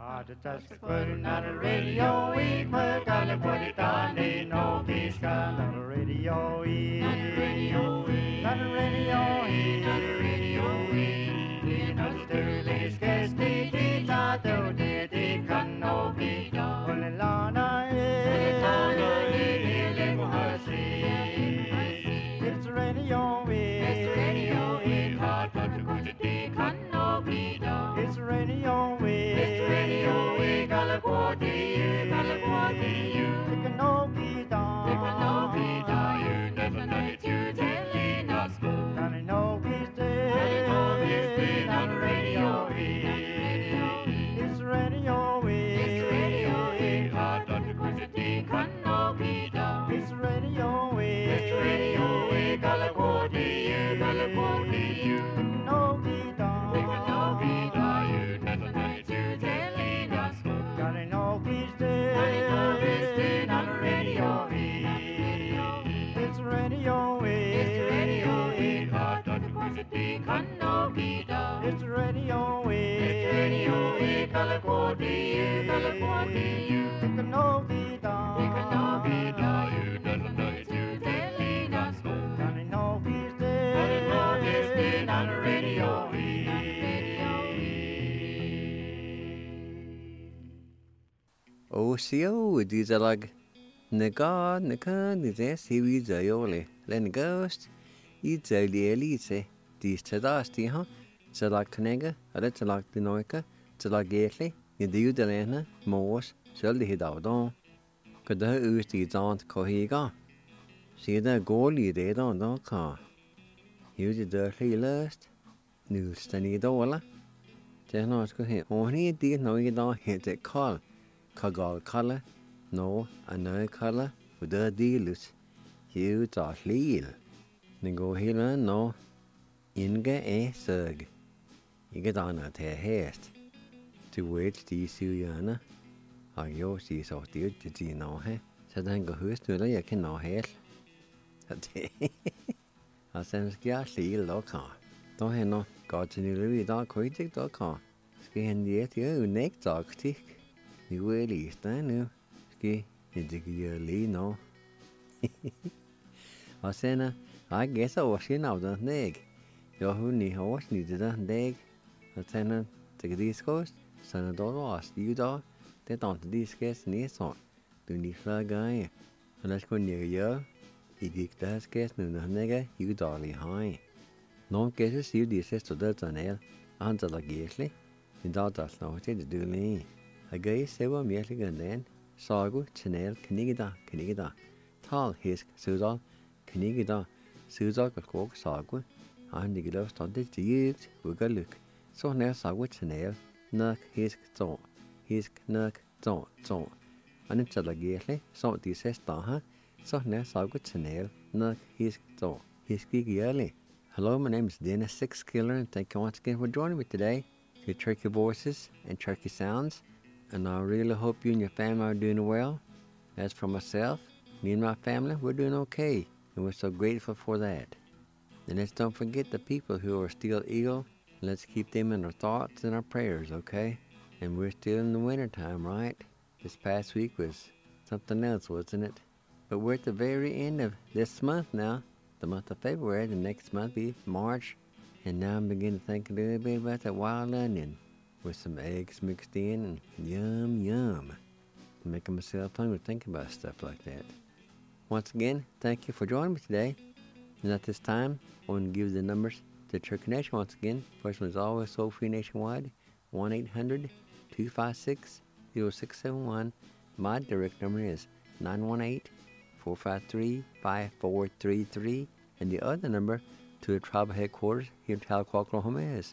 Not a radio, we put on the put it on the no peace not a radio, not a radio, not a radio, not a radio, not a sterling scarce the not the can no be done. Only Lana it's radio, it's radio, hard but to go to the can no be done. It's radio, it's radio, Galaguati, you can no be done. You can no be done. You never know to telling us. Can I know he's dead? Can I know he's dead on radio? It's radio, it's radio, hard not to go to the can no be done. It's radio, Galaguati, you can no be done. You can no be done. You never know to telling us. Can I know he's dead? Can I know he's dead on radio? It's radio, it's radio, hard not to go to the can no be done. It's radio, Galaguati, you can no be done. You can no be done. You never know to telling us. Can I know he's dead? Can I know he's dead on radio? O sio dizalag nega nide siwi zayole len ghost I zali elise dis tadasti ha zalag knega ale zalag dinoika zalag getli you delena mos sjølde hidavdon kada usti zant kohiga sida goli det då ka hudi dörli lust nu stani dola tena sko he oni di no ida hete call kagal kala no anay kala uda dilus hiu ta lil ningo hila no inga sög iga dana te hest to wait di suyana agyo si so di no he sadan go hus nu la ken no hel ate asen skya lil lo ka to he no ga tini lu da koitik do ka sken diet yo nek taktik you really stand nu ski indigli no asena I guess I was in out the neg yo hu ni hos ni the neg asena take this coast sana do was you do they don't this guess ni so do ni guy let's go near you idik das guess nu the neg you darling high no guess you this is to the tunnel anta la gesli in da das no te do ni a gay sewa mieligan sagu channel knigida tal hisk sudal knigida sudal kok sagu andigilo stande tiet ugaluk so ne sagu channel nak hisk nak zo anin chalagele so dises ta so ne sagu channel nak hisk zo hiski giale. Hello, my name is Dennis Six Killer and thank you once again for joining me today to Turkey Voices and Turkey Sounds. And I really hope you and your family are doing well. As for myself, me and my family, we're doing okay. And we're so grateful for that. And let's don't forget the people who are still ill. Let's keep them in our thoughts and our prayers, okay? And we're still in the wintertime, right? This past week was something else, wasn't it? But we're at the very end of this month now. The month of February. The next month be March. And now I'm beginning to think a little bit about that wild onion with some eggs mixed in and yum. I'm making myself hungry thinking about stuff like that. Once again, thank you for joining me today. And at this time, I want to give the numbers to Turkey Nation once again. First one is always toll free nationwide, 1-800-256-0671. My direct number is 918-453-5433. And the other number to the tribal headquarters here in Tahlequah, Oklahoma is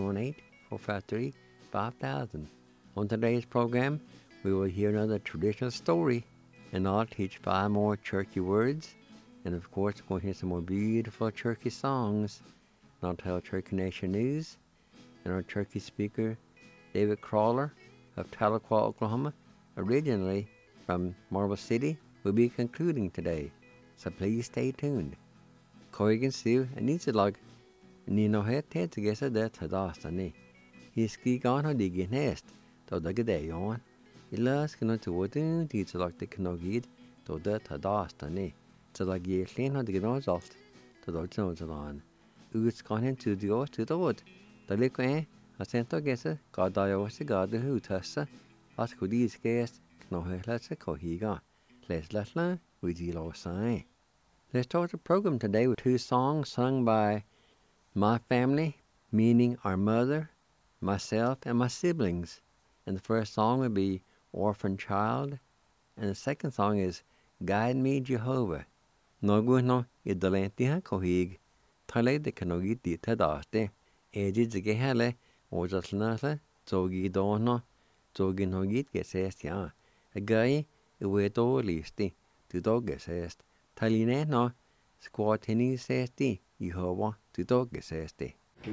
918-453-5000. On today's program, we will hear another traditional story, and I'll teach 5 more Cherokee words, and of course, we'll hear some more beautiful Cherokee songs. And I'll tell Cherokee Nation news, and our Cherokee speaker, David Crawler of Tahlequah, Oklahoma, originally from Marble City, will be concluding today, so please stay tuned. Corrigan Steve and Nitsalag Nino het together that Hadastani. He ski on a digging nest. to the g'day on. Ilas can to what in teach like the canogid, to the tadastani, to like ye clean on the gnozalt, to the Jones on. U's gone into the oath to the wood. The liquor, a center guesser, God I was the god who tussa, as could these guests, no let's a cohiga. Let's let we deal sign. Let's start the program today with two songs sung by my family, meaning our mother, myself, and my siblings. And the first song would be Orphan Child, and the second song is Guide Me, Jehovah. No guno idolenti ha kohig, tale de kanogi di tadaste, eji zige hele, ojatlnasa, zogi dono, zogi nogit gesestia, a guy, uwedo listi, to dog gesest, taline no, squatini sesti, Jehovah, to dog gesesti.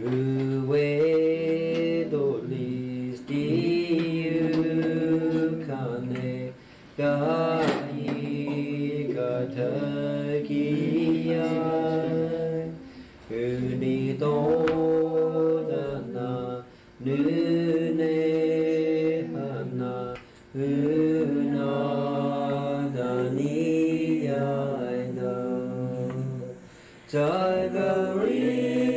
Uwedo listi, kane, Gayi Gatagiya Unidodana Nunehana Unadaniya Jagari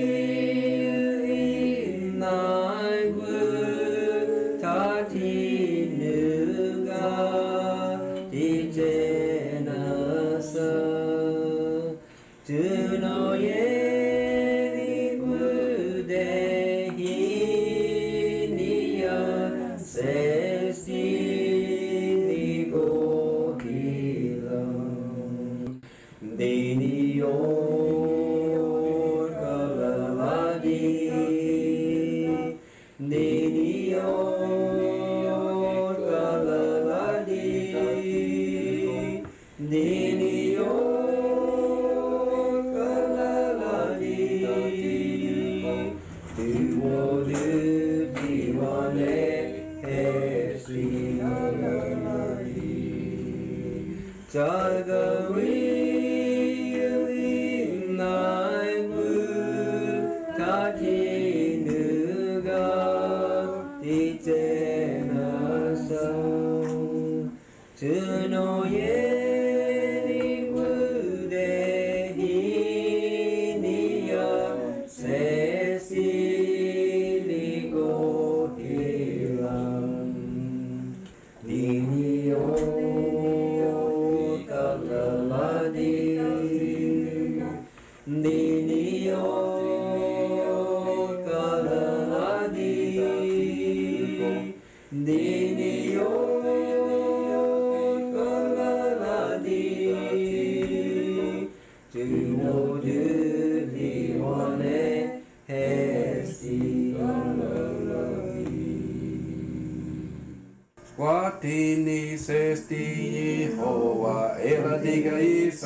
Watini sesti Jehovah eladiga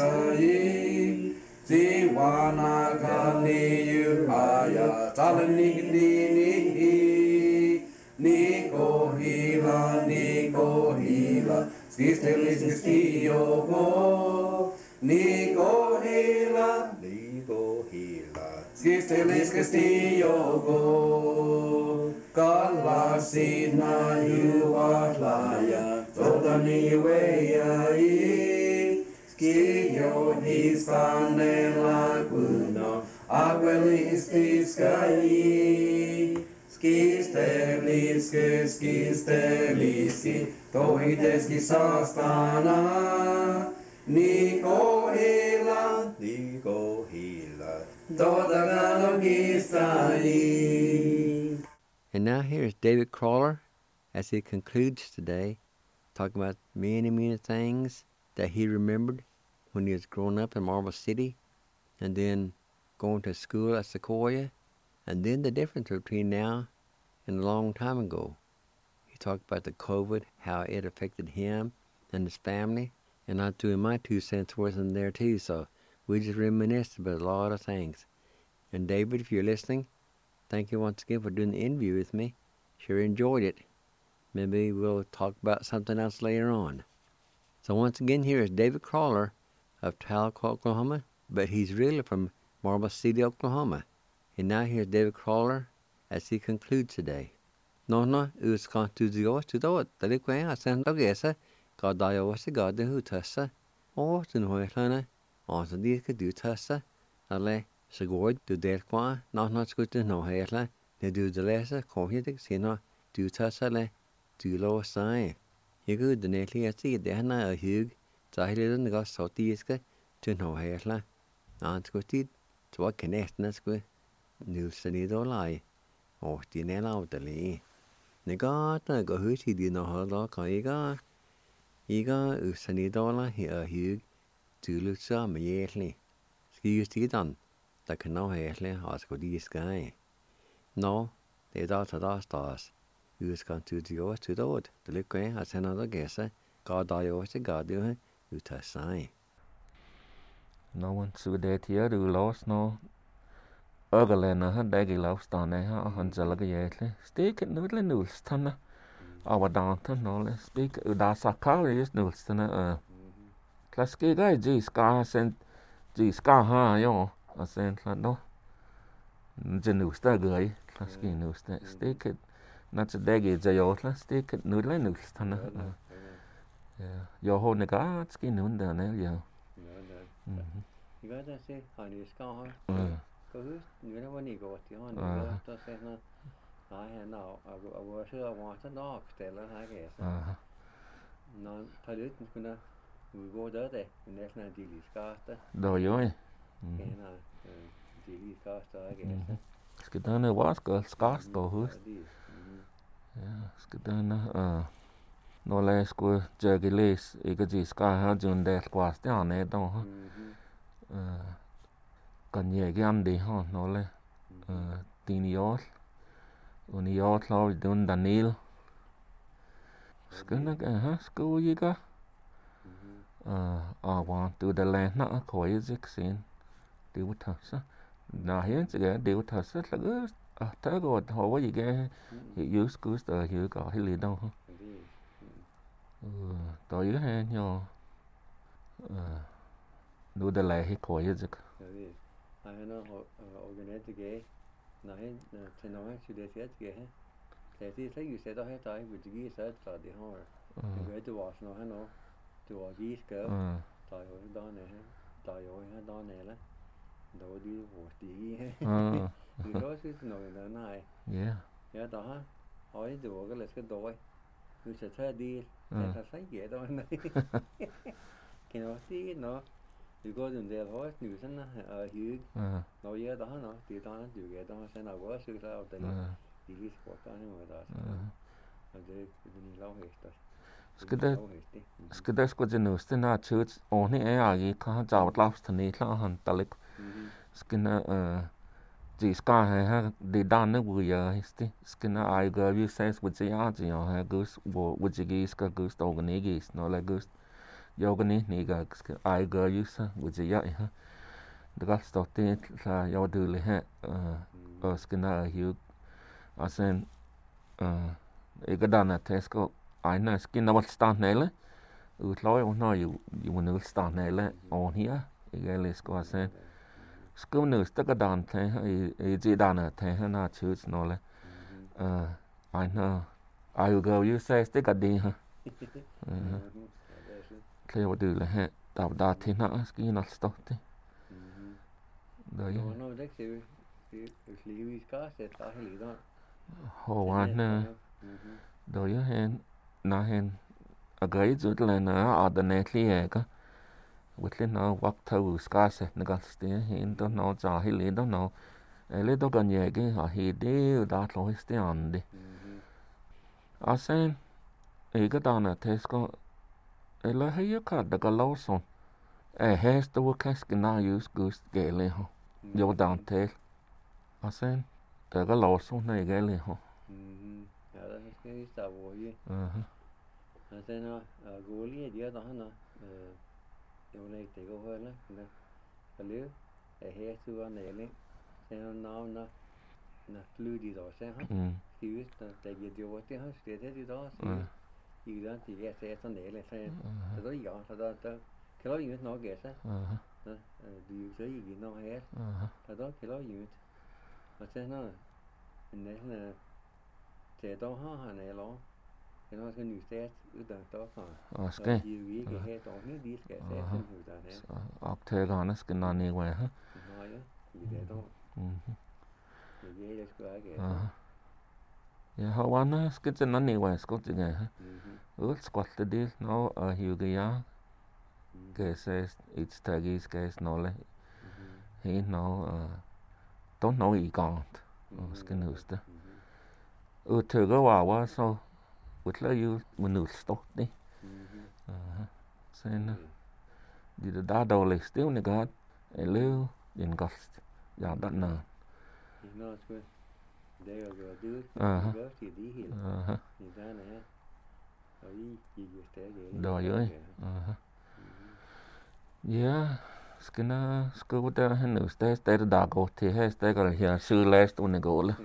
Isai Ziwana kani yuhaya talani Niko hila Skistelis skistiyoko Niko hila Skistelis skistiyoko Kalasina yuahlaya Todani weyai Skiyo hisane laguno Agueliski skai Skisteliski Tohideski sastana Niko hila Todaganogisai. And now here's David Crawler as he concludes today, talking about many things that he remembered when he was growing up in Marble City, and then going to school at Sequoia, and then the difference between now and a long time ago. He talked about the COVID, how it affected him and his family, and I threw in my 2 cents worth in there too, so we just reminisced about a lot of things. And David, if you're listening, thank you once again for doing the interview with me. Sure enjoyed it. Maybe we'll talk about something else later on. So once again, here is David Crawler of Tahlequah, Oklahoma, but he's really from Marble City, Oklahoma. And now here's David Crawler as he concludes today. nó uskan tu dios tu đó tại quen à sen đó ghé sa có đại ở sẽ có được hút sa ô tin hồi là sẽ đi cái điều sa ale sẽ gọi tu để qua nó cứ tin nó hay là để điều để sa có hiện được xin nó tu sa le tu lo sai cái để này thì chỉ để na ở hiu tại đây nó có số tí cái tin nó hay là cứ tí cho cái này nó cứ nhiều sinh ý đó lại thì nè lâu tới đi nếu có tới có hứa thì đi nó họ đó có ý có sinh ý đó là hiện ở hiu từ lúc xưa mà ye đi khi tí đàn ta cần nói hay là họ sẽ có đi cái nó để đó stars uskan tu dios tu đó tới lúc quen họ sẽ nói đó ghé sa có đại ở sẽ có được hết thật sai no one su de tia du los no ögale na ha de gi los ta ne ha han zala ge yetle stick no le nul stana awa dan ta no le speak da sakal is nul stana klaske ga ji ska sen ji ska ha yo a sen la no je nul sta ge klaske nul sta stick na tse de gi je yo la stick no le nul stana yo ho ne ga ski nun da ne yo Gada se hani ska ha. Có hứa người nó vẫn có tiếng Hàn nữa, tôi xem nó hai nào ở xưa ngoài rất đó để là hai cái nó thay đổi cái nó người vô đó đấy, nên là chỉ lý ska đó. Rồi rồi. Cái nào chỉ lý ska đó cái. Cái đó nó quá ska hứa. Cái đó nó là cái cái les cái gì ska ha chun để quá tiếng này đó ha. Còn nhiều cái anh đi ha nó là Tinios Unios lo dun Daniel skuna cái ha sku gì cả want to the land nó khỏi dịch xin điều thật sa na hiện cái điều thật sa là cái thế rồi họ có gì cái hiểu sku từ hiểu có hay gì đâu ha tôi cái hay nhau nu the land hay khỏi dịch nó organize cái này thì nó sẽ để xét cái thì thấy sẽ đó hết tại vì cái sẽ là đi hỏi cái tôi watch nó tôi watch cái tại hồi đó này là đâu đi watch đi thì đó chứ nó này đó ha hỏi tôi cái là cái đôi tôi sẽ thấy đi sẽ thấy cái đó này cái nó tí nó如果人哋攞條身啦，魚攞嘢打no，掉打條嘢打身後嗰少少地，自己國家因為打，或者你撈起得。 Skida skudinu stina church oni agi ka jawat lafstani la han talik skina ji ska ha de dan ne bu ya histi skina ai go you says with the ya ha gus wo with the gis ka gus organi gis no la gus yogani ni ga ai go you sa with the ya ha de ga stotin la yo du le ha skina hu asen e ga dana tesco ai na skina wat stand nele lối ông nói dù nữ stan này là on here cái list của anh skum nữ tất cả đàn thế ấy chỉ đàn ở thế na chữ nó là I know I will go you say tất cả đi ha thế what do là hết đào đào thế nào cái nó stop thế rồi nó rất sự lý có sẽ tạo lý đó hồ anh rồi hen na hen agay zut le na ordinately ega witli na wak thawu skase nagastie hin to no za hili do no ele do ganye ge ha hi de da lo histi andi asen ega dana tesko ele he ka da galoson hes to kas gna use gus gele ho yo down te asen da galoson na gele ho ja das ist nicht da wo hier thế nó gỗ lia dia đó nó điều này thì có hơn đó nè cái lứa để hết xưa này lên thế nó flu đi rồi xem hết thì tại vì điều cái hết thì thế đó thì đó thì cái sẽ này là xem từ đó giờ từ đó cái đó gì nó kẹt á điều gì nó hết từ đó cái đó gì mà xem nó này là Thế đó ha này lo. Cái nó cái new set ước đang đó cả. Oske. Yêu cái hệ đó ní đi cái set không hiểu ra thế. Octave nó skin nó này vậy ha. Nói á, thì thế đó. Thì cái đấy cái. Ya hawa na skin chân nó này vậy squat gì ha. Squat đi nó hiểu cái ya. Cái set it's tagis cái nó lại. He nó don't know ý con. Skin hust. Thử cáiว่า so with la you mình stop đi. Sen đi đã đầu lịch still này gạt lưu in ghost ya đã nè. Nó cái đây là đưa thì đi hiểu. Thì ra này. Rồi gì thế vậy. Rồi ơi. Yeah, skina skuta henu ste da go thì hay ste cái here sư last one go là.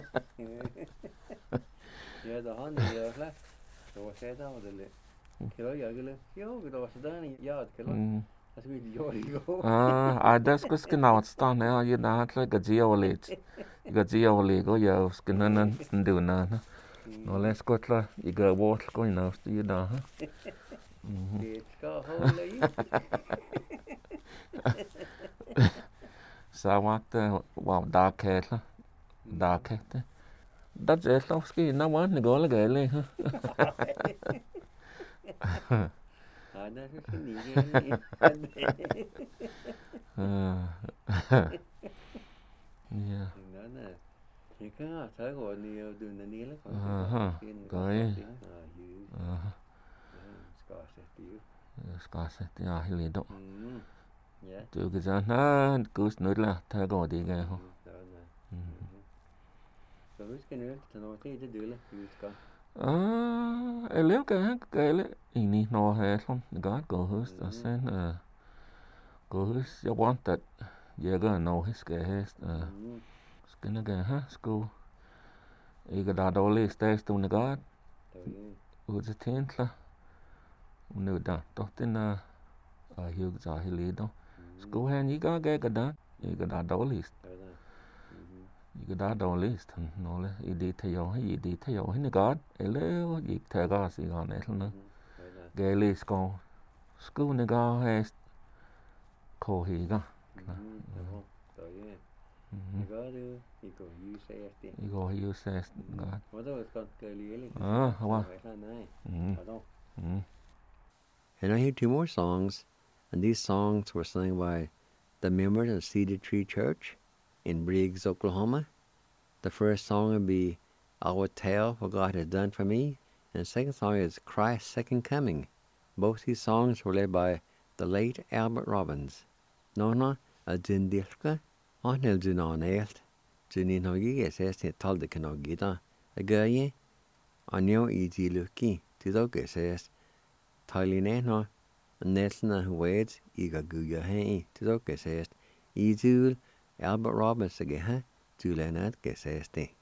Ya đó này là rồi sẽ đó rồi lệ. Cái đó giờ cái lệ. Cái đó sẽ đó này ya cái đó. That's we đi go. Das kus genau sta ne ya na tla gajiole go ya skina nan ndu na. No let's go tla I go walk go now sti da ha. It's got holy. Sao wow dark hair dark hair đó dễ lắm cái nó quá này gọi là ghê lên ha Nó cái gì yeah nó nè những cái thời gọi nhiều đường này nhiều lắm rồi Scott thì liền đó từ cái giờ nó cứ nói là thay gọi đi nghe không rồi cái nữa thì nó thấy được là Scott nếu cái là ini nó hay không God go host I said go host you wanted you're gonna know his cái cái nó cái ha school cái đó đâu lấy stage tu God uống thiên là nếu đã tốt tên hiểu rõ hay lý đâu school hay những cái đó những cái đó list những cái đó list nó là đi theo hay gì đi theo hay nữa God nếu gì theo God gì còn này nữa cái list con school này có hay khổ gì đó you say God And I hear two more songs, and these songs were sung by the members of Cedar Tree Church in Briggs, Oklahoma. The first song would be I Will Tell What God Has Done For Me, and the second song is Christ's Second Coming. Both these songs were led by the late Albert Robbins. Nona a Jindilka, on el Junon Elt, Junin Hogi says it told the Kanogita, a guy, on your easy looky, to the says, Tylineno, and Nelson Wades, Iga Guya Hay, to the says, Izul, Albert Robbins again, Julianat says they.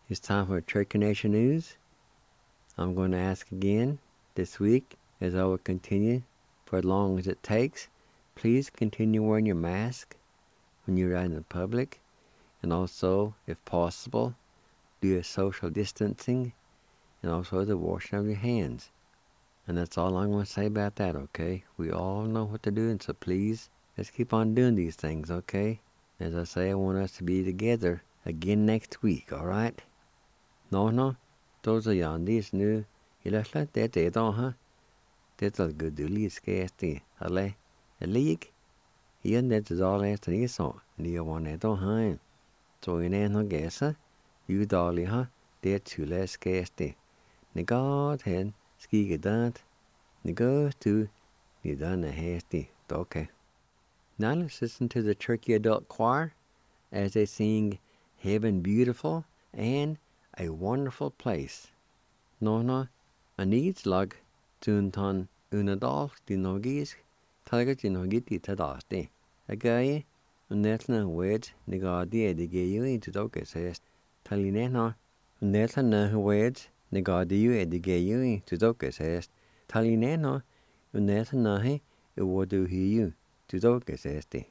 It's time for Turkey Nation News. I'm going to ask again this week, as I will continue for as long as it takes. Please continue wearing your mask when you're out in public, and also, if possible, do your social distancing, and also the washing of your hands. And that's all I'm going to say about that, okay? We all know what to do, and so please, let's keep on doing these things, okay? As I say, I want us to be together again next week, alright? No, those are on this new. You let that it on, huh? That's a good deal, scarcely. A league? Here, that is all after this on. And you want it on, huh? So, in no guess, huh? You dolly, huh? That's too less scarcely. The God had ski that. The goes to the done a hasty. Okay. Now let's listen to the Turkey Adult Choir as they sing Heaven Beautiful and A Wonderful Place. No, a needs lug tunton unadol dinogis target dinogiti tadaste. A guy, unetna wed negadi edigayu into dockets est talinena, unetna wed negadiu edigayu into dockets est talinena, unetna he wodu hiu to dockets este.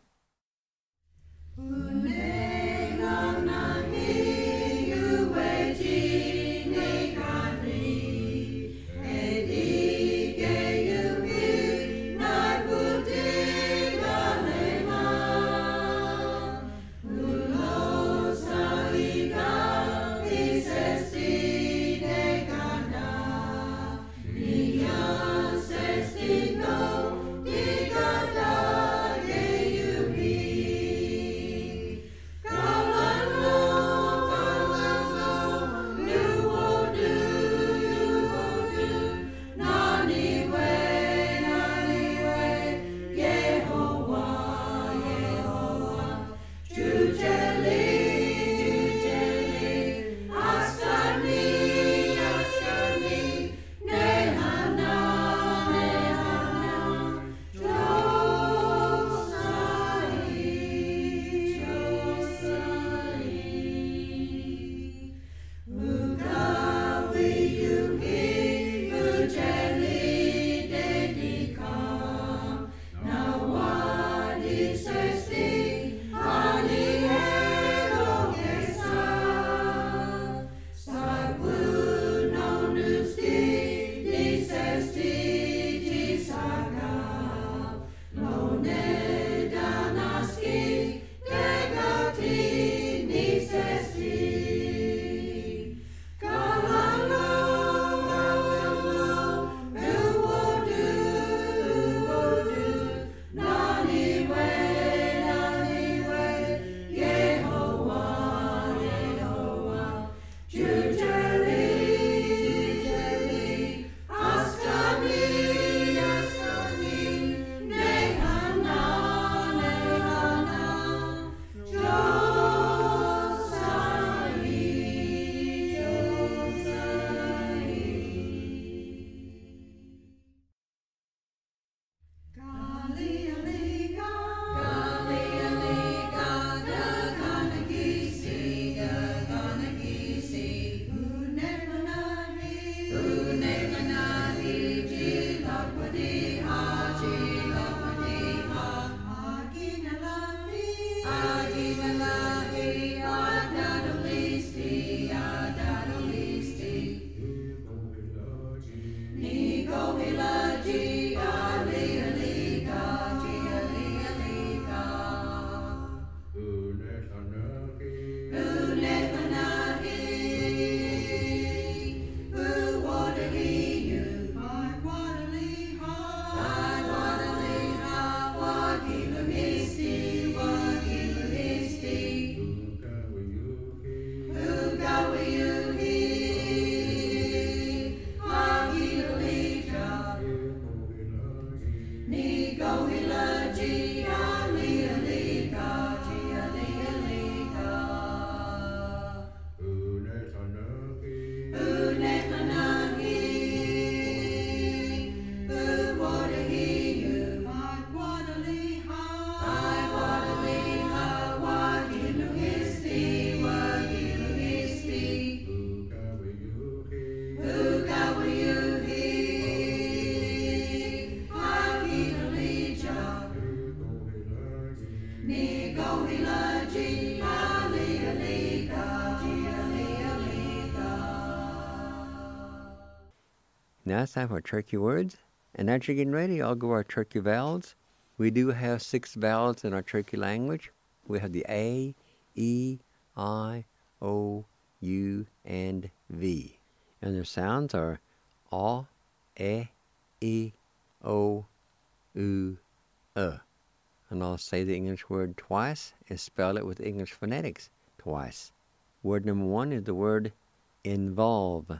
Now it's time for turkey words. And as you're getting ready, I'll go our turkey vowels. We do have 6 vowels in our turkey language. We have the A, E, I, O, U, and V. And their sounds are A, E, O, U, And I'll say the English word twice and spell it with English phonetics twice. Word number 1 is the word involve.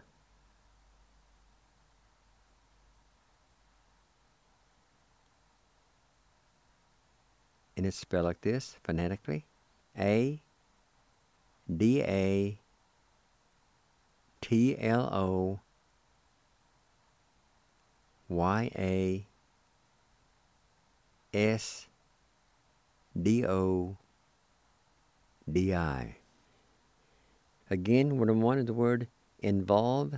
And it's spelled like this, phonetically. A, D, A, T, L, O, Y, A, S, D, O, D, I. Again, word number 1 is the word involve.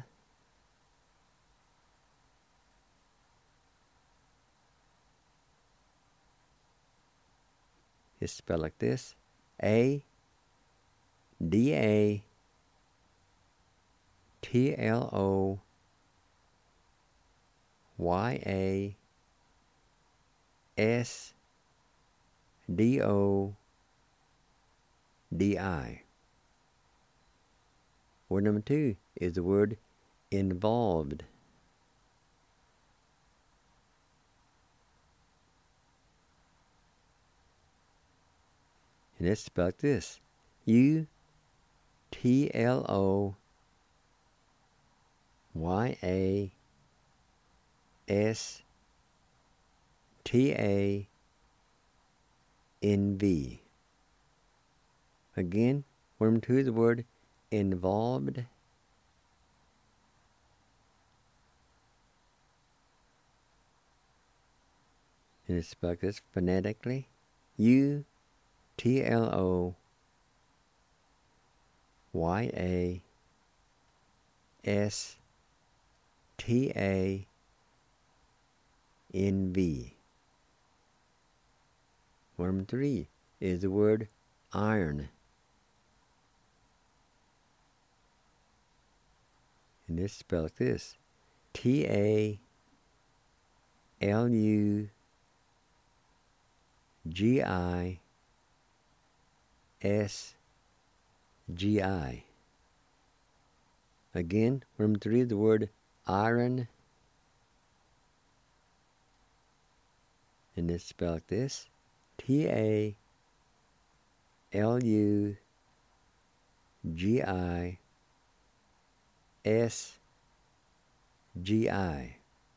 It's spelled like this. A, D, A, T, L, O, Y, A, S, D, O, D, I. Word number 2 is the word involved. And it's spelled like this. U, T, L, O, Y, A, S, T, A, N, V. Again, word number 2 is the word involved. And it's spelled like this phonetically. U, T, L, O, Y, A, S, T, A, N, V. Word number 3 is the word iron. And it's spelled like this. T, A, L, U, G, I, S, G, I. Again, word number 3 is the word iron. And it's spelled like this. T, A, L, U, G, I, S, G, I.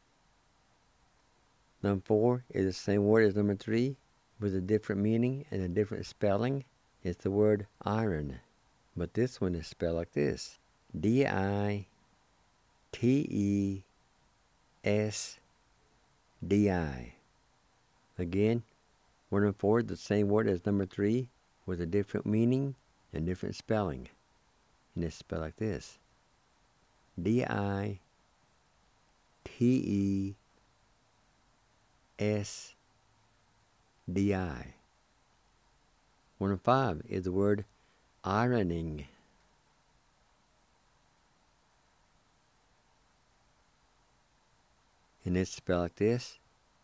Number 4 is the same word as number 3 with a different meaning and a different spelling. It's the word iron. But this one is spelled like this. D-I-T-E-S-D-I. Again, word number 4 is the same word as number 3 with a different meaning and different spelling. And it's spelled like this. D-I-T-E-S-D-I. Word number 5 is the word ironing. And it's spelled like this.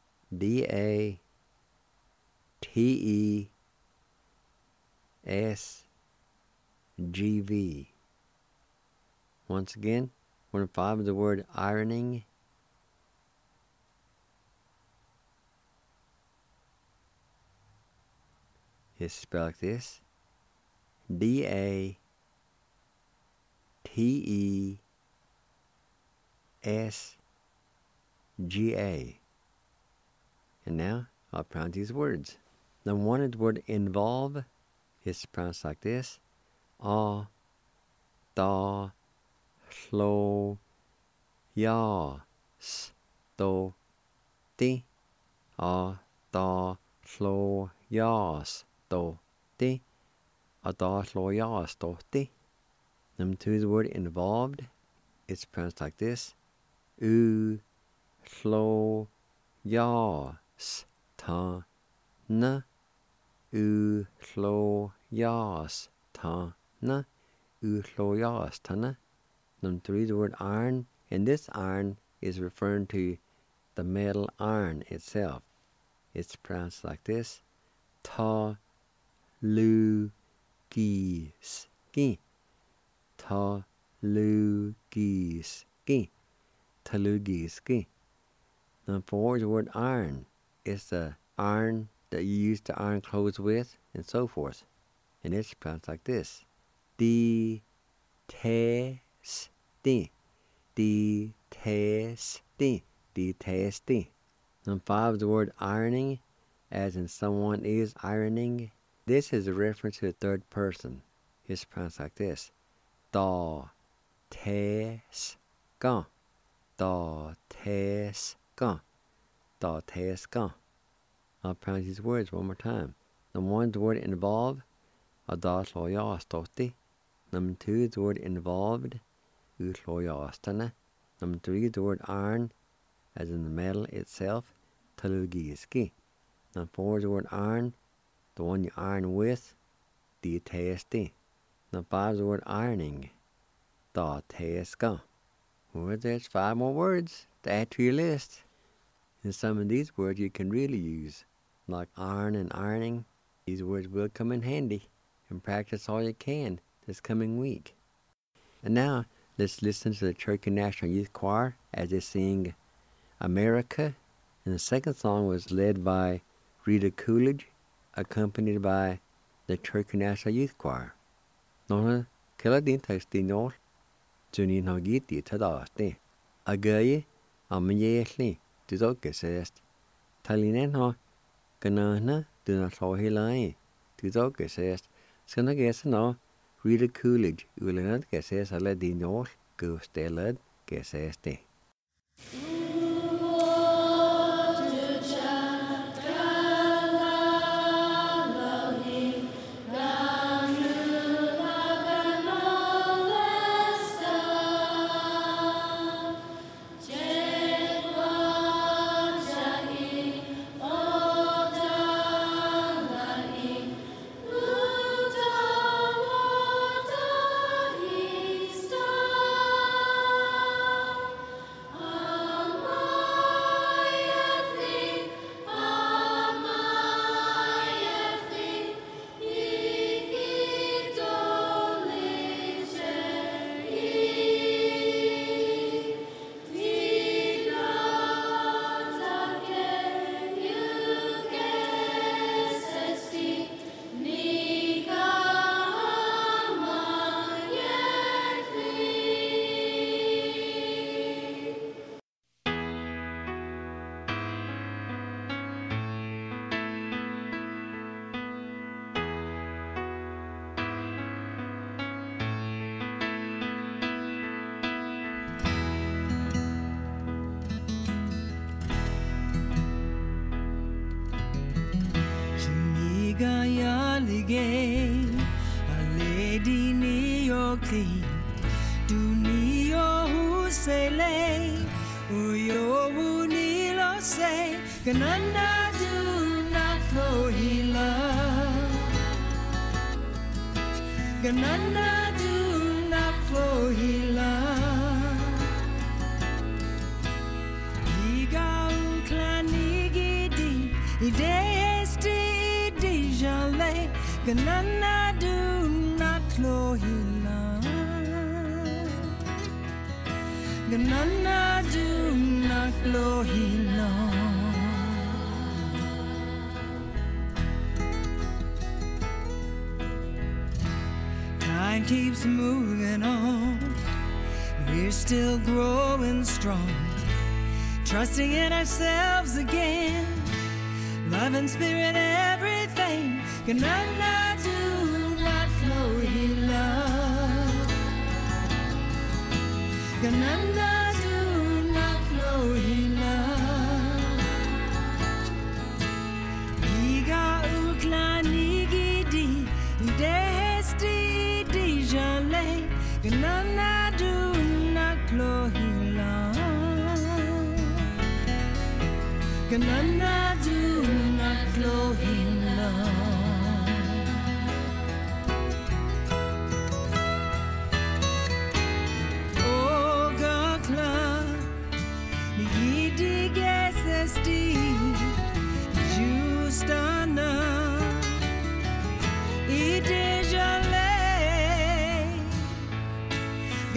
D-A-T-E-S-G-V. Once again, word number 5 is the word ironing. It's spelled like this. D-A-T-E-S-G-A. And now I'll pronounce these words. Number 1 is the word involve. It's pronounced like this. A, da, slo, ya, s, do, ti. A, da, slo, ya, s, do, ti. A, da, slo, ya, s, do, ti. Number 2 is the word involved. It's pronounced like this. U, slo, ya, s, ta, na. U, slo, ya, s, ta, na. U, slo, ya, s, ta, na. Number 3 is the word iron. And this iron is referring to the metal iron itself. It's pronounced like this: ta lu gi ski, ta lu gi ski, ta lu gi ski. Now, for the word iron, it's the iron that you use to iron clothes with, and so forth. And it's pronounced like this: di te sti, di te sti, di te sti. Number 5, the word ironing, as in someone is ironing. This is a reference to the third person. It's pronounced like this: da te ska, da te ska, da te ska. I'll pronounce these words one more time. Number 1, the word involve, da sloya astoti. Number 2, the word involved, sloya astana. Number 3, the word iron, as in the metal itself, talugiski. Number 4, the word iron, the one you iron with, di testi. Number 5, the word ironing, da teska. Well, there's 5 more words to add to your list. And some of these words you can really use, like iron and ironing. These words will come in handy, and practice all you can this coming week. And now, let's listen to the Cherokee National Youth Choir as they sing America. And the second song was led by Rita Coolidge, accompanied by the Cherokee National Youth Choir. Nona Kiladin Tastinol, Junin Hogiti Tadaste, Agaye, Amayesli, Tizokesest, Talinenho, Ganana, do not saw Hilai, Tizokesest, Sanagesano, Rita Coolidge, Ulanat Geses Aladinol, Go Stelad, Geseste. A lady New York Dunia Husele Uyo Unilo say Gananda do not hila Gananda do not hila Iga Uklanigidi Idesti Dijale Ganana do not hila Ganana do not hila Time keeps moving on We're still growing strong Trusting in ourselves again Love and spirit, everything Ganana do not hila Ganana do not hila Iga ukla nigidi Desti dijale Ganana do not hila Ganana do not hila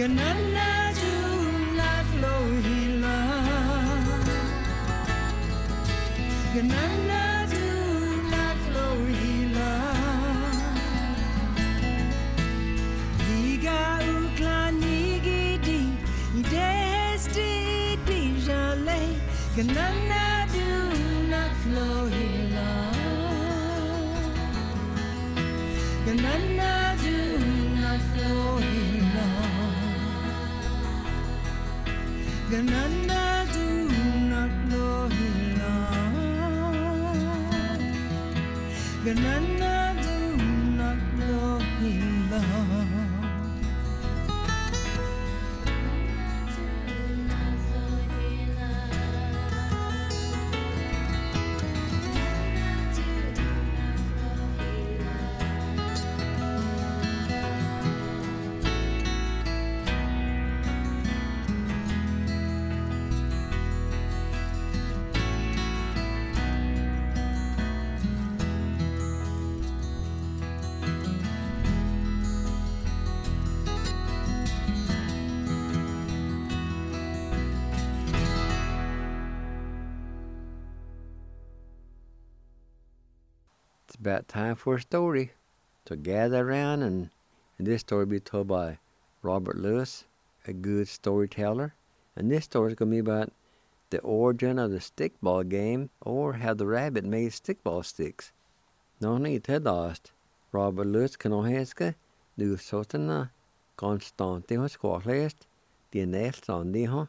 Ganana do not low hila. Ganana do not low hila. Diga ukla nigidi, desti di jale. Ganana do not low hila. Ganana do not low hila. Ganana do not low hila. Ganana do not low hila. It's about time for a story. So gather around, and this story will be told by Robert Lewis, a good storyteller. And this story is going to be about the origin of the stickball game, or how the rabbit made stickball sticks. No need to dast. Robert Lewis kan ohheska, du sotana, constante hos squatlest, the next on the ho,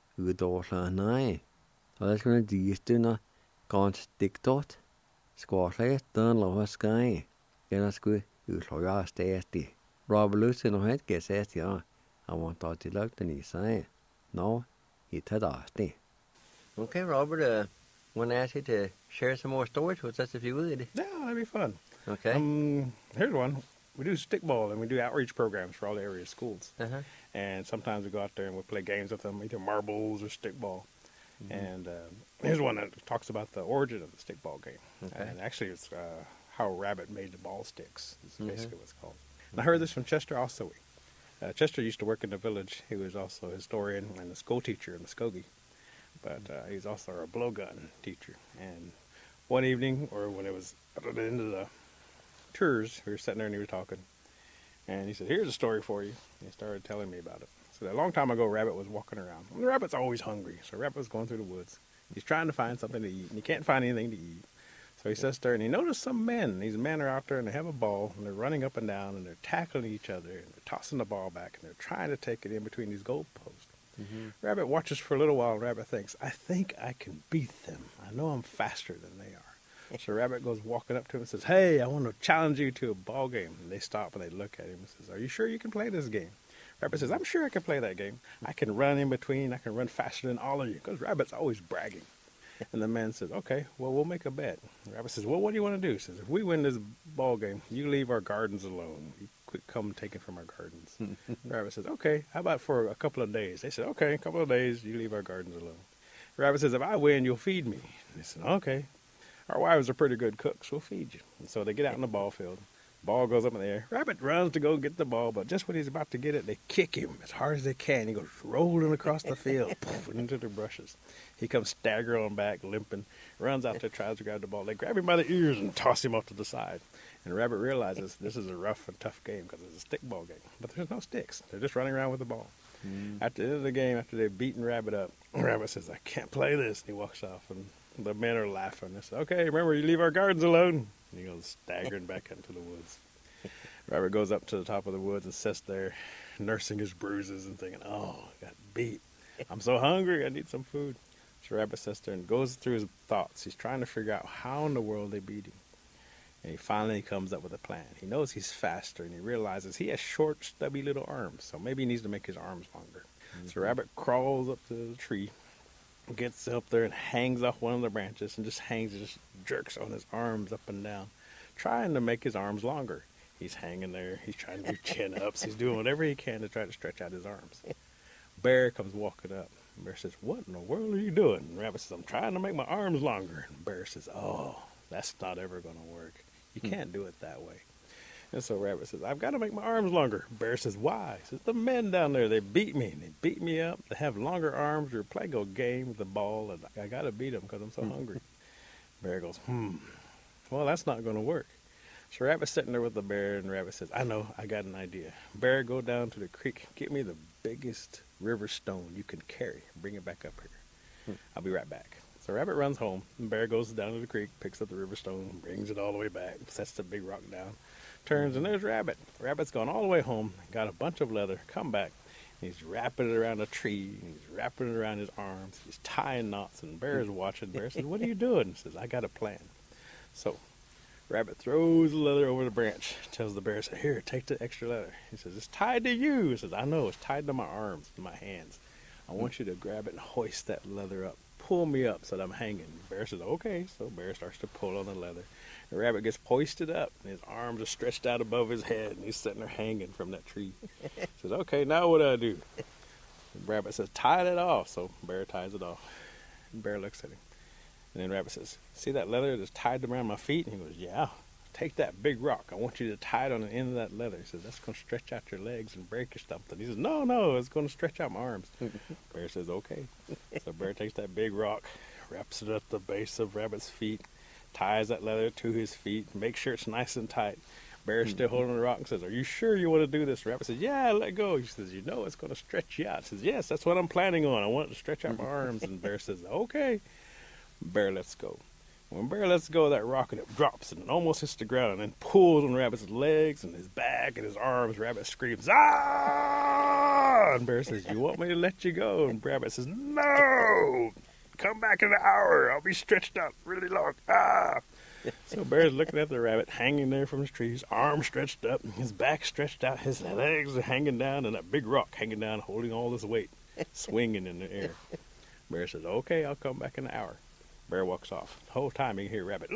udorla nai. So that's going to do na constictot, squatlest, done lo sky. Then that's good, you loya stasti. Robert Lewis kan ohhet guess at ya. I want to look to me say. No, he to dasti. Okay, Robert, want to ask you to share some more stories with us if you would. Yeah, that'd be fun. Okay. Here's one. We do stickball and we do outreach programs for all the area schools. Uh-huh. And sometimes we go out there and we play games with them, either marbles or stickball. Mm-hmm. And here's one that talks about the origin of the stickball game. Okay. And actually it's how a rabbit made the ball sticks. Is basically what it's called. And I heard this from Chester Ossowy. Chester used to work in the village. He was also a historian and a school teacher in Muskogee. But he's also a blowgun teacher. And one evening, or when it was at the end of the tours, we were sitting there and he was talking. And he said, here's a story for you. And he started telling me about it. So a long time ago, Rabbit was walking around. And the rabbit's always hungry. So Rabbit was going through the woods. He's trying to find something to eat, and he can't find anything to eat. So he sits there and he noticed some men. These men are out there and they have a ball and they're running up and down and they're tackling each other and they're tossing the ball back and they're trying to take it in between these goal posts. Mm-hmm. Rabbit watches for a little while and Rabbit thinks, I think I can beat them. I know I'm faster than they are. So Rabbit goes walking up to him and says, hey, I want to challenge you to a ball game. And they stop and they look at him and says, are you sure you can play this game? Rabbit says, I'm sure I can play that game. I can run in between. I can run faster than all of you. Because Rabbit's always bragging. And the man says, okay, well, we'll make a bet. Rabbit says, well, what do you want to do? He says, if we win this ball game, you leave our gardens alone. You quit come taking from our gardens. Rabbit says, okay, how about for a couple of days? They said, okay, a couple of days, you leave our gardens alone. Rabbit says, if I win, you'll feed me. They said, okay. Our wives are pretty good cooks. We'll feed you. And so they get out in the ball field. Ball goes up in the air. Rabbit runs to go get the ball, but just when he's about to get it, they kick him as hard as they can. He goes rolling across the field into the brushes. He comes staggering back, limping, runs out there, tries to grab the ball. They grab him by the ears and toss him off to the side. And Rabbit realizes this is a rough and tough game because it's a stickball game. But there's no sticks. They're just running around with the ball. At the end of the game, after they've beaten Rabbit up, Rabbit says, I can't play this. And he walks off, and the men are laughing. They say, okay, remember, you leave our gardens alone. And he goes staggering back into the woods. Rabbit goes up to the top of the woods and sits there, nursing his bruises and thinking, oh, I got beat. I'm so hungry, I need some food. So Rabbit sits there and goes through his thoughts. He's trying to figure out how in the world they beat him. And he finally comes up with a plan. He knows he's faster, and he realizes he has short, stubby little arms, so maybe he needs to make his arms longer. So Rabbit crawls up to the tree, gets up there and hangs off one of the branches and just jerks on his arms up and down, trying to make his arms longer. He's hanging there. He's trying to do chin-ups. He's doing whatever he can to try to stretch out his arms. Bear comes walking up. Bear says, what in the world are you doing? And Rabbit says, I'm trying to make my arms longer. And Bear says, oh, that's not ever going to work. You can't do it that way. And so Rabbit says, I've got to make my arms longer. Bear says, why? He says, the men down there, they beat me. They beat me up. They have longer arms. We're playing a game with the ball, and I got to beat them because I'm so hungry. Bear goes, well, that's not going to work. So Rabbit's sitting there with the bear, and Rabbit says, I know, I got an idea. Bear, go down to the creek. Get me the biggest river stone you can carry. Bring it back up here. I'll be right back. So Rabbit runs home, and Bear goes down to the creek, picks up the river stone, brings it all the way back, sets the big rock down, turns, and there's Rabbit. Rabbit's gone all the way home, got a bunch of leather, come back, and he's wrapping it around a tree, and he's wrapping it around his arms, he's tying knots, and Bear's watching. Bear says, what are you doing? He says, I got a plan. So Rabbit throws the leather over the branch, tells the bear, says, here, take the extra leather. He says, it's tied to you. He says, I know, it's tied to my arms, to my hands. I want you to grab it and hoist that leather up. Pull me up so that I'm hanging. Bear says, okay. So Bear starts to pull on the leather. The Rabbit gets hoisted up, and his arms are stretched out above his head, and he's sitting there hanging from that tree. He says, okay, now what do I do? The Rabbit says, tie it off. So Bear ties it off. And Bear looks at him. And then Rabbit says, see that leather that's tied around my feet? And he goes, yeah. Take that big rock. I want you to tie it on the end of that leather. He says, that's going to stretch out your legs and break or something. He says, no, it's going to stretch out my arms. Bear says, okay. So Bear takes that big rock, wraps it at the base of Rabbit's feet, ties that leather to his feet, makes sure it's nice and tight. Bear's still holding the rock and says, are you sure you want to do this? Rabbit says, yeah, let go. He says, you know it's going to stretch you out. He says, yes, that's what I'm planning on. I want it to stretch out my arms. And Bear says, okay. Bear lets go. When Bear lets go of that rock, and it drops and it almost hits the ground and then pulls on Rabbit's legs and his back and his arms. Rabbit screams, ah! And Bear says, you want me to let you go? And Rabbit says, no! Come back in an hour. I'll be stretched out really long. Ah! So Bear's looking at the Rabbit hanging there from his tree, his arms stretched up, his back stretched out, his legs are hanging down, and that big rock hanging down, holding all this weight, swinging in the air. Bear says, okay, I'll come back in an hour. Bear walks off. The whole time you can hear Rabbit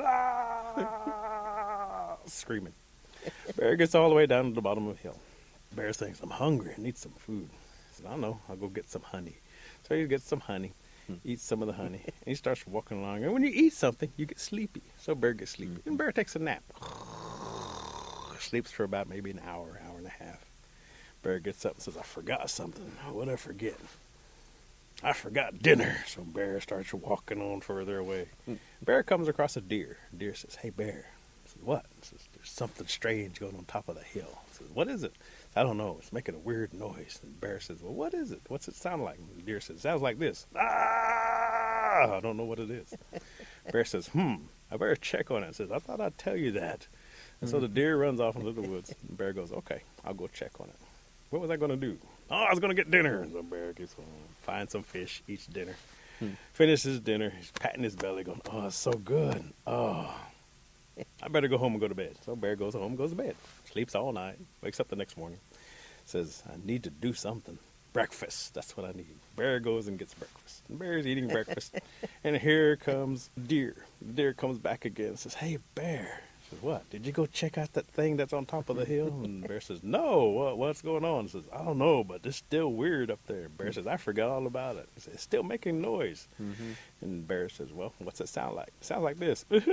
screaming. Bear gets all the way down to the bottom of the hill. Bear thinks, I'm hungry. I need some food. He says, I don't know. I'll go get some honey. So he gets some honey, eats some of the honey, and he starts walking along. And when you eat something, you get sleepy. So Bear gets sleepy. And Bear takes a nap. Sleeps for about maybe an hour, hour and a half. Bear gets up and says, I forgot something. What did I forget? I forgot dinner. So Bear starts walking on further away. Bear comes across a deer. Deer says, hey, Bear. He says, what? He says, there's something strange going on top of the hill. He says, what is it? I don't know. It's making a weird noise. And Bear says, well, what is it? What's it sound like? And the deer says, sounds like this. Ah! I don't know what it is. Bear says, I better check on it. He says, I thought I'd tell you that. And so the deer runs off into the woods. And Bear goes, okay, I'll go check on it. What was I going to do? Oh, I was going to get dinner. So Bear gets home, finds some fish, eats dinner, finishes dinner. He's patting his belly, going, oh, it's so good. Oh, I better go home and go to bed. So Bear goes home, goes to bed, sleeps all night, wakes up the next morning, says, I need to do something. Breakfast, that's what I need. Bear goes and gets breakfast. And Bear's eating breakfast, and here comes Deer. The deer comes back again and says, hey, Bear. What? Did you go check out that thing that's on top of the hill? And Bear says, no. What's going on? He says, I don't know, but it's still weird up there. Bear says, I forgot all about it. He says, it's still making noise. And Bear says, well, what's it sound like? It sounds like this. And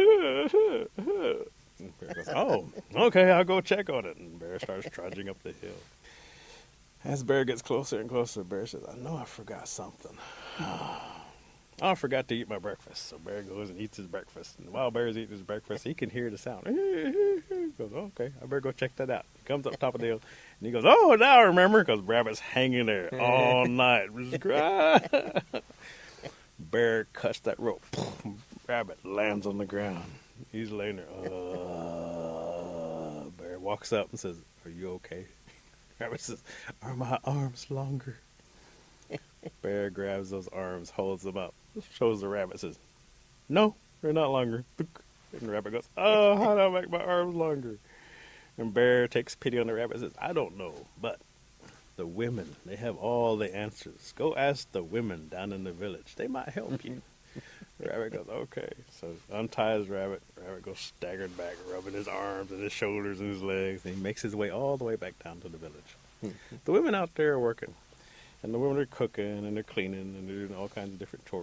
Bear goes, oh, okay, I'll go check on it. And Bear starts trudging up the hill. As Bear gets closer and closer, Bear says, I know I forgot something. I forgot to eat my breakfast. So Bear goes and eats his breakfast. And while Bear's eating his breakfast, he can hear the sound. He goes, oh, okay, I better go check that out. He comes up top of the hill, and he goes, oh, now I remember, because Rabbit's hanging there all night. Bear cuts that rope. Rabbit lands on the ground. He's laying there. Bear walks up and says, are you okay? Rabbit says, are my arms longer? Bear grabs those arms, holds them up, shows the Rabbit, says, no, they're not longer. And the Rabbit goes, oh, how do I make my arms longer? And Bear takes pity on the Rabbit and says, I don't know, but the women, they have all the answers. Go ask the women down in the village. They might help you. The Rabbit goes, okay. So unties Rabbit. Rabbit goes staggering back, rubbing his arms and his shoulders and his legs. And he makes his way all the way back down to the village. The women out there are working. And the women are cooking, and they're cleaning, and they're doing all kinds of different chores.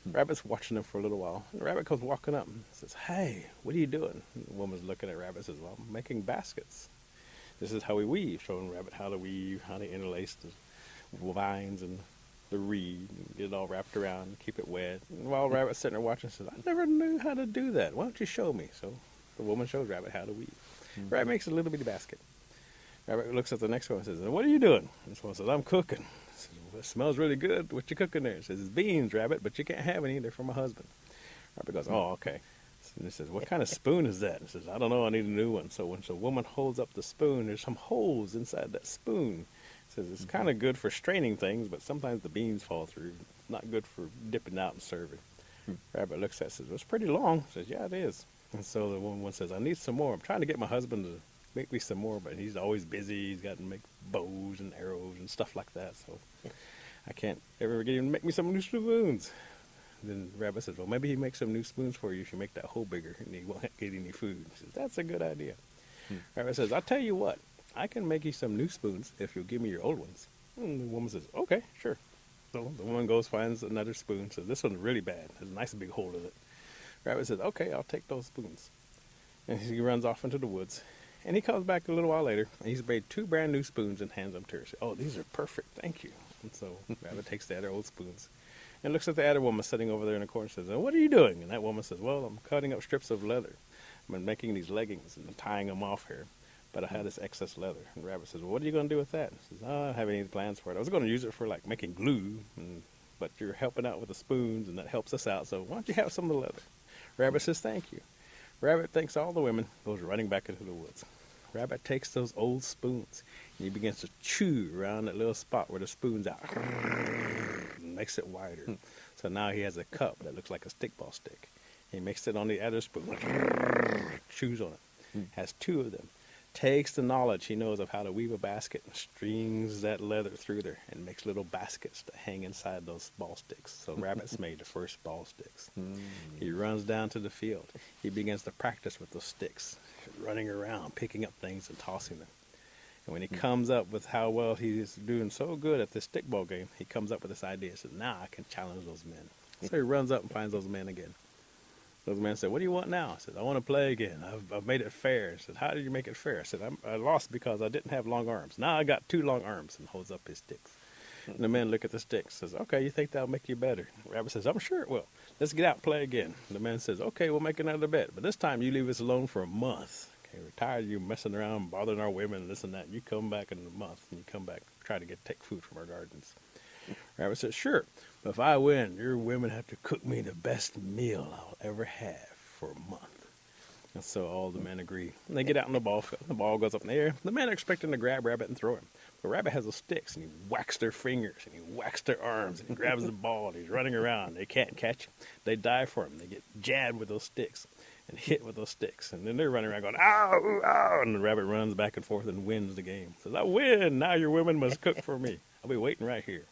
Rabbit's watching them for a little while. And the rabbit comes walking up and says, "Hey, what are you doing?" And the woman's looking at Rabbit and says, "Well, I'm making baskets. This is how we weave," showing Rabbit how to weave, how to interlace the vines and the reed, and get it all wrapped around and keep it wet. And while Rabbit's sitting there watching, says, "I never knew how to do that. Why don't you show me?" So the woman shows Rabbit how to weave. Rabbit makes a little bitty basket. Rabbit looks at the next one and says, "What are you doing?" And this one says, "I'm cooking." He says, "Well, it smells really good. What you cooking there?" He says, "It's beans, Rabbit, but you can't have any. They're for my husband." Rabbit goes, "Oh, okay." And he says, "What kind of spoon is that?" And he says, "I don't know. I need a new one." So when the woman holds up the spoon, there's some holes inside that spoon. He says, "It's kind of good for straining things, but sometimes the beans fall through. It's not good for dipping out and serving." Rabbit looks at it and says, "Well, it's pretty long." He says, "Yeah, it is." And so the woman says, "I need some more. I'm trying to get my husband to make me some more, but he's always busy. He's got to make bows and arrows and stuff like that, so I can't ever get him to make me some new spoons." Then Rabbit says, "Well, maybe he makes some new spoons for you if you make that hole bigger and he won't get any food." He says, "That's a good idea." Rabbit says, "I'll tell you what, I can make you some new spoons if you'll give me your old ones." And the woman says, "Okay, sure." So the woman goes, finds another spoon, says, "This one's really bad. There's a nice big hole in it." Rabbit says, "Okay, I'll take those spoons." And he runs off into the woods. And he comes back a little while later, and he's made 2 brand new spoons and hands them to her. He says, "Oh, these are perfect, thank you." And so Rabbit takes the other old spoons and looks at the other woman sitting over there in the corner and says, "What are you doing?" And that woman says, "Well, I'm cutting up strips of leather. I'm making these leggings and I'm tying them off here, but I had this excess leather." And Rabbit says, "Well, what are you going to do with that?" And he says, "Oh, I don't have any plans for it. I was going to use it for like making glue, but you're helping out with the spoons and that helps us out, so why don't you have some of the leather?" Rabbit says, "Thank you." Rabbit thanks all the women, goes running back into the woods. Rabbit takes those old spoons and he begins to chew around that little spot where the spoon's out and makes it wider. So now he has a cup that looks like a stickball stick. He makes it on the other spoon, chews on it, has 2 of them, takes the knowledge he knows of how to weave a basket and strings that leather through there and makes little baskets to hang inside those ball sticks. So Rabbit's made the first ball sticks. He runs down to the field. He begins to practice with those sticks, running around, picking up things and tossing them. And when he comes up with how well he's doing so good at this stickball game, he comes up with this idea. He says, "Now I can challenge those men." So he runs up and finds those men again. Those men said, "What do you want now?" I said, "I want to play again. I've made it fair." He said, "How did you make it fair?" I said, I lost because I didn't have long arms. Now I got 2 long arms," and holds up his sticks. And the men look at the sticks, says, "Okay, you think that'll make you better?" Rabbit says, "I'm sure it will. Let's get out and play again." And the man says, "Okay, we'll make another bet, but this time you leave us alone for a month. Okay, we're tired of you messing around, bothering our women, and this and that. You come back in a month, and you come back, try to take food from our gardens." Rabbit says, "Sure, but if I win, your women have to cook me the best meal I'll ever have for a month." And so all the men agree. And they get out in the ball field. The ball goes up in the air. The men are expecting to grab Rabbit and throw him. But Rabbit has those sticks, and he whacks their fingers, and he whacks their arms, and he grabs the ball, and he's running around. They can't catch him. They dive for him. They get jabbed with those sticks and hit with those sticks. And then they're running around going, "Ow, ooh, ow." And the rabbit runs back and forth and wins the game. Says, "I win. Now your women must cook for me. I'll be waiting right here."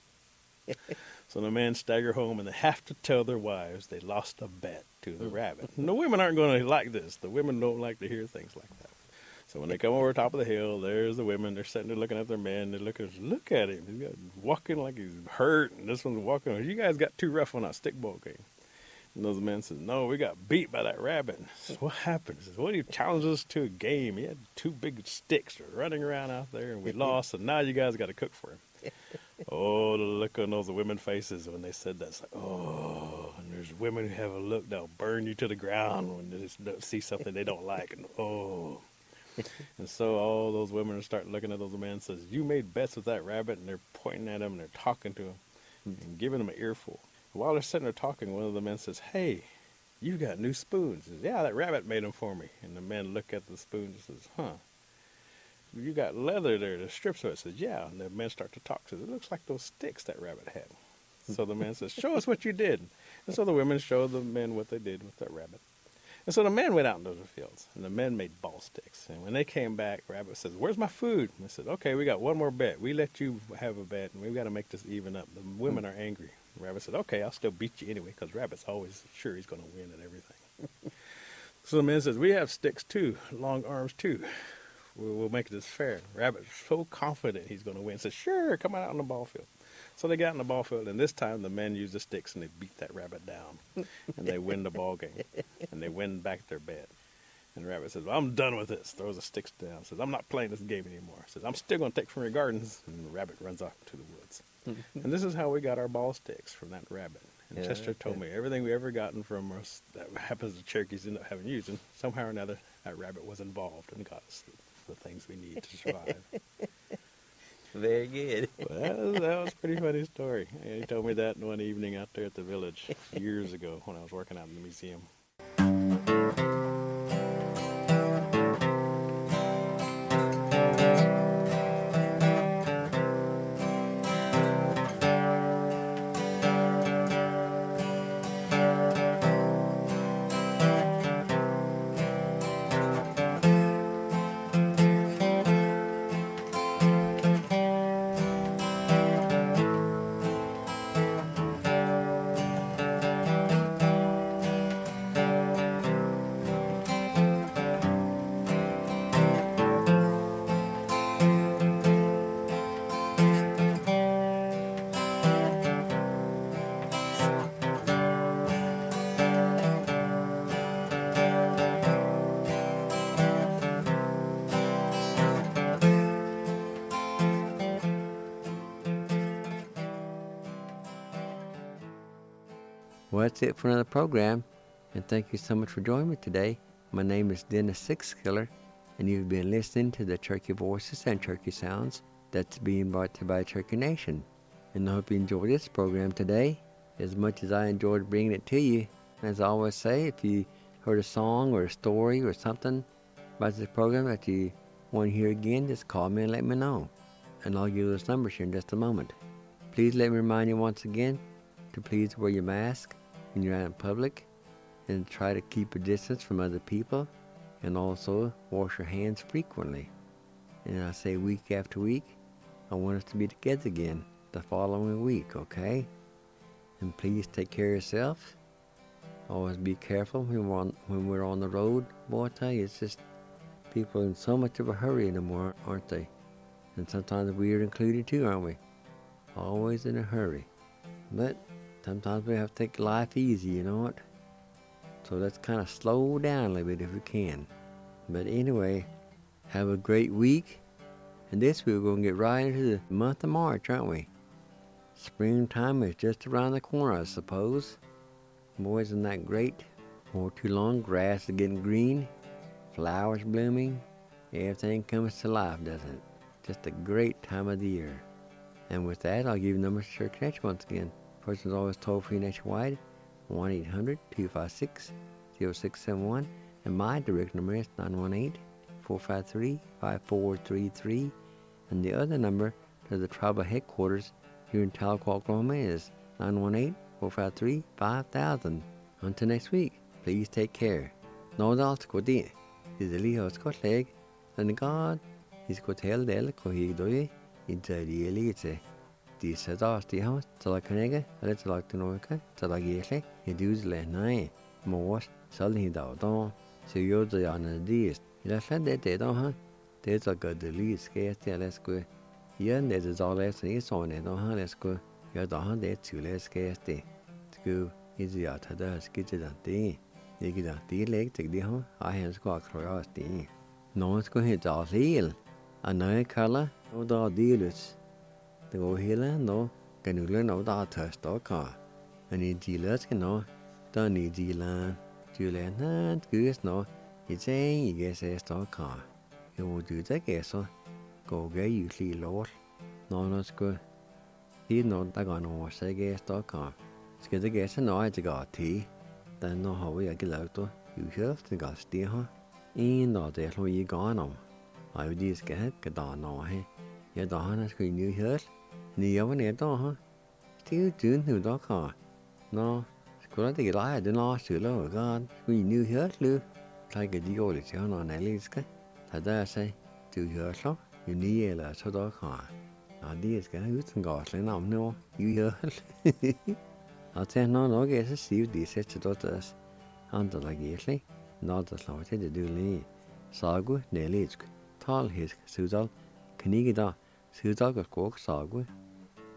So the men stagger home, and they have to tell their wives they lost a bet to the rabbit. And the women aren't going to like this. The women don't like to hear things like that. So when they come over the top of the hill, there's the women. They're sitting there looking at their men. They're looking, "Look at him. He's walking like he's hurt, and this one's walking. You guys got too rough on our stickball game." And those men says, "No, we got beat by that rabbit." And says, "What happened?" He says, "Well, he challenged us to a game. He had 2 big sticks running around out there, and we lost, and now you guys got to cook for him." Oh, the look on those women's faces when they said that. It's like, oh, and there's women who have a look that'll burn you to the ground when they see something they don't like. And oh. And so all those women start looking at those men and says, "You made bets with that rabbit," and they're pointing at him and they're talking to him and giving him an earful. While they're sitting there talking, one of the men says, "Hey, you got new spoons." He says, "Yeah, that rabbit made them for me." And the men look at the spoons and says, "Huh. You got leather there, the strips of it." Says, "Yeah." And the men start to talk. Says, "It looks like those sticks that rabbit had." So the man says, "Show us what you did." And so the women show the men what they did with that rabbit. And so the men went out into the fields, and the men made ball sticks. And when they came back, Rabbit says, "Where's my food?" And they said, "Okay, we got one more bet. We let you have a bet, and we've got to make this even up. The women are angry." Rabbit said, "Okay, I'll still beat you anyway," because Rabbit's always sure he's going to win at everything. So the man says, "We have sticks too, long arms too. We'll make this fair." Rabbit's so confident he's going to win. Says, "Sure, come out on the ball field." So they got in the ball field, and this time the men used the sticks and they beat that rabbit down, and they win the ball game, and they win back their bed. And the rabbit says, well, I'm done with this. Throws the sticks down. Says, I'm not playing this game anymore. Says, I'm still going to take from your gardens. And the rabbit runs off to the woods. And this is how we got our ball sticks, from that rabbit. And Yeah, Chester told me everything we ever gotten from us that happens the Cherokees end up having used, and somehow or another that rabbit was involved and got us the things we need to survive. Very good. Well, that was a pretty funny story. And he told me that one evening out there at the village years ago when I was working out in the museum. Well, that's it for another program, and thank you so much for joining me today. My name is Dennis Sixkiller, and you've been listening to the Cherokee Voices and Cherokee Sounds that's being brought to you by Cherokee Nation. And I hope you enjoyed this program today as much as I enjoyed bringing it to you. As I always say, if you heard a song or a story or something about this program that you want to hear again, just call me and let me know. And I'll give you those numbers here in just a moment. Please let me remind you once again to please wear your mask when you're out in public, and try to keep a distance from other people, and also wash your hands frequently. And I say week after week, I want us to be together again the following week, okay? And please take care of yourself. Always be careful when we're on the road. Boy, I tell you, it's just people in so much of a hurry anymore, aren't they? And sometimes we're included too, aren't we? Always in a hurry. But sometimes we have to take life easy, you know what? So let's kind of slow down a little bit if we can. But anyway, have a great week. And this week we're going to get right into the month of March, aren't we? Springtime is just around the corner, I suppose. Boy, isn't that great? Before too long, grass is getting green, flowers blooming, everything comes to life, doesn't it? Just a great time of the year. And with that, I'll give you numbers to Cherokee Connection once again. Person is always toll-free nationwide, 1-800-256-0671, and my direct number is 918-453-5433, and the other number to the tribal headquarters here in Tahlequah, Oklahoma is 918-453-5000. Until next week, please take care. No doubt, good day. Is the Lee House got leg, and God is got held del cohigdoy in the reality. Die sadas die house, Talakanega, and Talakanoka, Talagese, he does le nine, Moas, Salhi Dawdon, so you're the on the I said that they don't, huh? There's a good lead scarce there, let's go. Yeah, there's all less than it's on it, huh? Let's go. You're the 100 to less scarce there. School is the other skitted at the. You get a deal leg to the huh? I have got curiosity. No one's going to hit all heel. Another color, no dog dealers. The go here, no, can you learn out our test or car? And in dealers can know, don't need dealer. Julian, and goose no, it's saying you guess a star car. You will do the guess, go get you see Lord. No, that's good. He's not that gonna wash a guess star car. It's good to guess and I got tea. Then no how we get out to you hear the got steer, huh? In not there when you gone on. I would just get on no, hey. You're the honest screen you heard. Nhiều vấn đề đó hả? Thiếu chuyến từ đó cả. Nó, có thể lại để nó sửa lỗi con. Vì như hết luôn. Thay cái đi gọi để cho nó này lên cái. Thật ra sẽ từ hết sốc. Như ní là sau đó cả. Đi cái hút ngọt lên nằm nữa. Như hết. Thế nó nói cái sẽ xíu đi sẽ cho đó tới. Anh ta là ghét lấy. Nó ta là phải để đưa lên. Sao cứ nè lên. Thal hết sự đó. Cái này cái đó. Sự đó có cuộc sao cứ.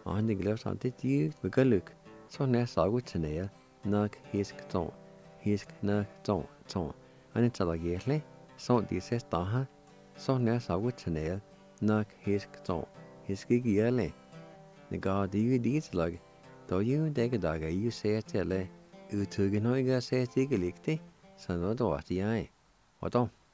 han det glæder sig det de vil gøre lyk. Så nær sagu til nær, nok hisk ton, hisk nok ton. Han er tager gæsle, så de ses der her, så nær sagu til nær, nok hisk ton, hisk ikke gærle. Det gør det jo dit slag, da jo dække dager jo ser til at udtrykke noget gør ses ikke ligge, så noget der er jeg. Og då